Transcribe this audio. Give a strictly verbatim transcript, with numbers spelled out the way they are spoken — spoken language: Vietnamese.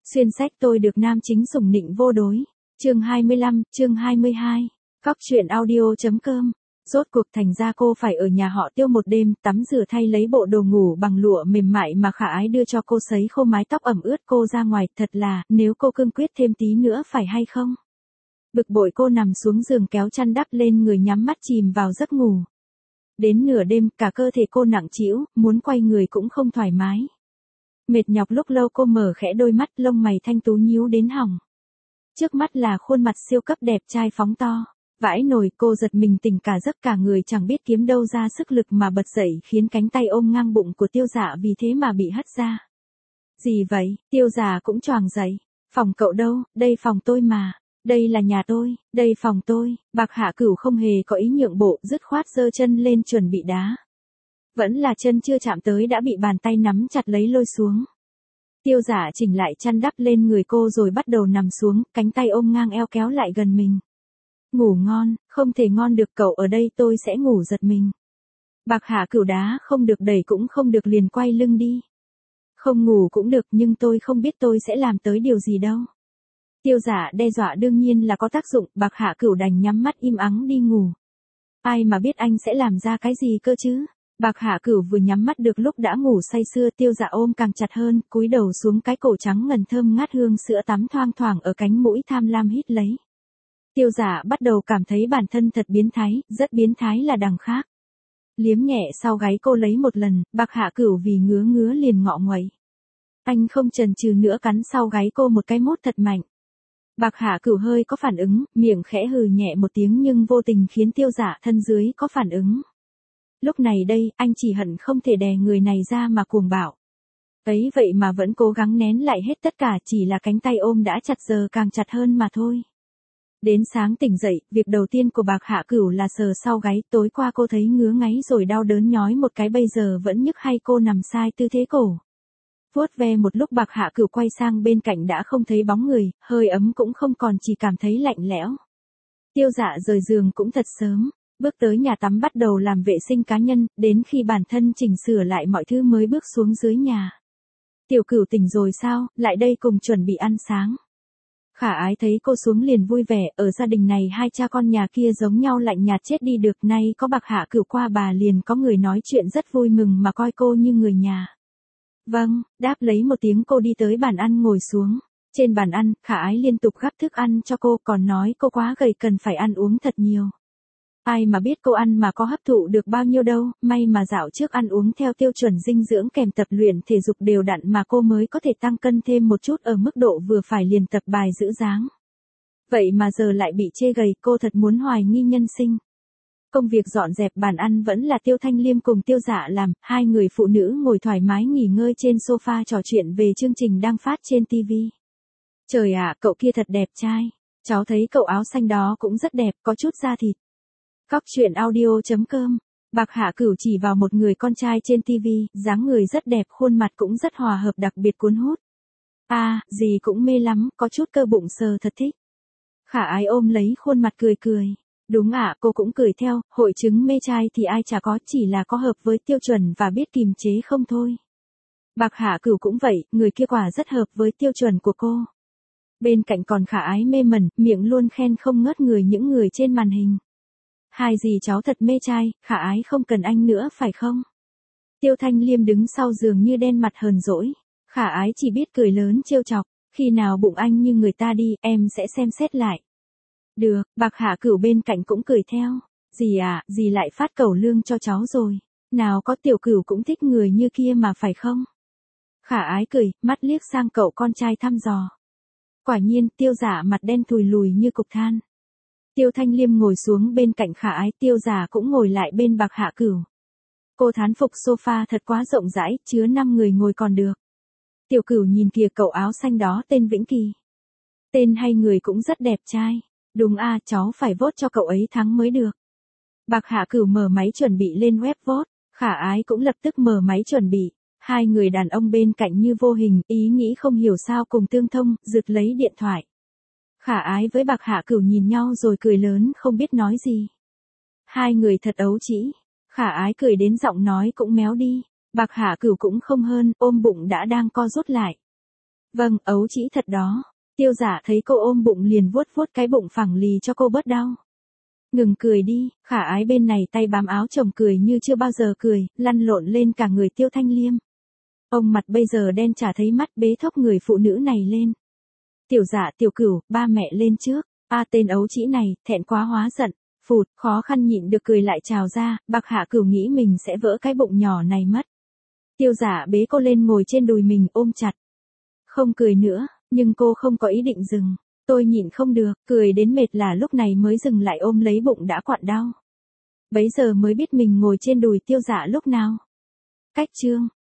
Xuyên sách tôi được nam chính sủng nịnh vô đối. Chương hai mươi lăm, chương hai mươi hai. Cóc truyện audio.com. Rốt cuộc thành ra cô phải ở nhà họ Tiêu một đêm, tắm rửa thay lấy bộ đồ ngủ bằng lụa mềm mại mà Khả Ái đưa cho cô sấy khô mái tóc ẩm ướt cô ra ngoài, thật là, nếu cô cương quyết thêm tí nữa phải hay không? Bực bội cô nằm xuống giường kéo chăn đắp lên người nhắm mắt chìm vào giấc ngủ. Đến nửa đêm, cả cơ thể cô nặng trĩu, muốn quay người cũng không thoải mái. Mệt nhọc lúc lâu cô mở khẽ đôi mắt, lông mày thanh tú nhíu đến hỏng. Trước mắt là khuôn mặt siêu cấp đẹp trai phóng to. Vãi nồi, cô giật mình tỉnh cả giấc, cả người chẳng biết kiếm đâu ra sức lực mà bật dậy, khiến cánh tay ôm ngang bụng của Tiêu Dạ vì thế mà bị hất ra. Gì vậy? Tiêu Dạ cũng choàng dậy. Phòng cậu đâu? Đây phòng tôi mà. Đây là nhà tôi, đây phòng tôi. Bạc Hạ Cửu không hề có ý nhượng bộ, dứt khoát giơ chân lên chuẩn bị đá. Vẫn là chân chưa chạm tới đã bị bàn tay nắm chặt lấy lôi xuống. Tiêu Dạ chỉnh lại chăn đắp lên người cô rồi bắt đầu nằm xuống, cánh tay ôm ngang eo kéo lại gần mình. Ngủ ngon, không thể ngon được, cậu ở đây tôi sẽ ngủ giật mình. Bạc Hạ Cửu đá không được, đẩy cũng không được, liền quay lưng đi. Không ngủ cũng được, nhưng tôi không biết tôi sẽ làm tới điều gì đâu. Tiêu Dạ đe dọa đương nhiên là có tác dụng, Bạc Hạ Cửu đành nhắm mắt im ắng đi ngủ. Ai mà biết anh sẽ làm ra cái gì cơ chứ? Bạc Hạ Cửu vừa nhắm mắt được lúc đã ngủ say sưa, Tiêu Dạ ôm càng chặt hơn, cúi đầu xuống, cái cổ trắng ngần thơm ngát hương sữa tắm thoang thoảng ở cánh mũi tham lam hít lấy. Tiêu Dạ bắt đầu cảm thấy bản thân thật biến thái, rất biến thái là đằng khác. Liếm nhẹ sau gáy cô lấy một lần, Bạc Hạ Cửu vì ngứa ngứa liền ngọ nguậy. Anh không chần chừ nữa cắn sau gáy cô một cái mốt thật mạnh. Bạc Hạ Cửu hơi có phản ứng, miệng khẽ hừ nhẹ một tiếng nhưng vô tình khiến Tiêu Dạ thân dưới có phản ứng. Lúc này đây, anh chỉ hận không thể đè người này ra mà cuồng bạo. Ấy vậy mà vẫn cố gắng nén lại hết tất cả, chỉ là cánh tay ôm đã chặt giờ càng chặt hơn mà thôi. Đến sáng tỉnh dậy, việc đầu tiên của Bạc Hạ Cửu là sờ sau gáy, tối qua cô thấy ngứa ngáy rồi đau đớn nhói một cái, bây giờ vẫn nhức hay cô nằm sai tư thế cổ. Vuốt ve một lúc Bạc Hạ Cửu quay sang bên cạnh đã không thấy bóng người, hơi ấm cũng không còn, chỉ cảm thấy lạnh lẽo. Tiêu Dạ rời giường cũng thật sớm, bước tới nhà tắm bắt đầu làm vệ sinh cá nhân, đến khi bản thân chỉnh sửa lại mọi thứ mới bước xuống dưới nhà. Tiểu Cửu tỉnh rồi sao, lại đây cùng chuẩn bị ăn sáng. Khả Ái thấy cô xuống liền vui vẻ, ở gia đình này hai cha con nhà kia giống nhau lạnh nhạt chết đi được, nay có Bạc Hạ Cửu qua bà liền có người nói chuyện rất vui mừng mà coi cô như người nhà. Vâng, đáp lấy một tiếng cô đi tới bàn ăn ngồi xuống. Trên bàn ăn, Khả Ái liên tục gắp thức ăn cho cô, còn nói cô quá gầy cần phải ăn uống thật nhiều. Ai mà biết cô ăn mà có hấp thụ được bao nhiêu đâu, may mà dạo trước ăn uống theo tiêu chuẩn dinh dưỡng kèm tập luyện thể dục đều đặn mà cô mới có thể tăng cân thêm một chút ở mức độ vừa phải liền tập bài giữ dáng. Vậy mà giờ lại bị chê gầy, cô thật muốn hoài nghi nhân sinh. Công việc dọn dẹp bàn ăn vẫn là Tiêu Thanh Liêm cùng Tiêu Dạ làm, hai người phụ nữ ngồi thoải mái nghỉ ngơi trên sofa trò chuyện về chương trình đang phát trên ti vi. Trời ạ, cậu kia thật đẹp trai. Cháu thấy cậu áo xanh đó cũng rất đẹp, có chút da thịt. Cóc truyện audio.com. Bạc Hạ Cửu chỉ vào một người con trai trên ti vi, dáng người rất đẹp, khuôn mặt cũng rất hòa hợp, đặc biệt cuốn hút. À, gì cũng mê lắm, có chút cơ bụng sờ thật thích. Khả Ái ôm lấy khuôn mặt cười cười. Đúng ạ, cô cũng cười theo, hội chứng mê trai thì ai chả có, chỉ là có hợp với tiêu chuẩn và biết kìm chế không thôi. Bạc Hạ Cửu cũng vậy, người kia quả rất hợp với tiêu chuẩn của cô. Bên cạnh còn Khả Ái mê mẩn, miệng luôn khen không ngớt người những người trên màn hình. Hai dì cháu thật mê trai, Khả Ái không cần anh nữa phải không? Tiêu Thanh Liêm đứng sau giường như đen mặt hờn dỗi. Khả Ái chỉ biết cười lớn trêu chọc, khi nào bụng anh như người ta đi, em sẽ xem xét lại. Được, Bạc Hạ Cửu bên cạnh cũng cười theo. Dì à, dì lại phát cẩu lương cho cháu rồi. Nào có Tiểu Cửu cũng thích người như kia mà phải không? Khả Ái cười, mắt liếc sang cậu con trai thăm dò. Quả nhiên, Tiêu Dạ mặt đen thùi lùi như cục than. Tiêu Thanh Liêm ngồi xuống bên cạnh Khả Ái, Tiêu Dạ cũng ngồi lại bên Bạc Hạ Cửu. Cô thán phục sofa thật quá rộng rãi, chứa năm người ngồi còn được. Tiểu Cửu nhìn kìa, cậu áo xanh đó tên Vĩnh Kỳ. Tên hay người cũng rất đẹp trai. Đúng à, cháu phải vote cho cậu ấy thắng mới được. Bạc Hạ Cửu mở máy chuẩn bị lên web vote, Khả Ái cũng lập tức mở máy chuẩn bị. Hai người đàn ông bên cạnh như vô hình, ý nghĩ không hiểu sao cùng tương thông, rực lấy điện thoại. Khả Ái với Bạc Hạ Cửu nhìn nhau rồi cười lớn không biết nói gì. Hai người thật ấu trĩ. Khả Ái cười đến giọng nói cũng méo đi. Bạc Hạ Cửu cũng không hơn, ôm bụng đã đang co rút lại. Vâng, ấu trĩ thật đó. Tiêu Giả thấy cô ôm bụng liền vuốt vuốt cái bụng phẳng lì cho cô bớt đau. Ngừng cười đi, Khả Ái bên này tay bám áo chồng cười như chưa bao giờ cười, lăn lộn lên cả người Tiêu Thanh Liêm. Ông mặt bây giờ đen chả thấy mắt bế thốc người phụ nữ này lên. Tiểu Dạ Tiểu Cửu, ba mẹ lên trước. A tên ấu trĩ này, thẹn quá hóa giận. Phụt, khó khăn nhịn được cười lại trào ra, Bạc Hạ Cửu nghĩ mình sẽ vỡ cái bụng nhỏ này mất. Tiêu Giả bế cô lên ngồi trên đùi mình ôm chặt. Không cười nữa, nhưng cô không có ý định dừng. Tôi nhịn không được, cười đến mệt là lúc này mới dừng lại ôm lấy bụng đã quặn đau. Bấy giờ mới biết mình ngồi trên đùi Tiêu Dạ lúc nào. Cách chương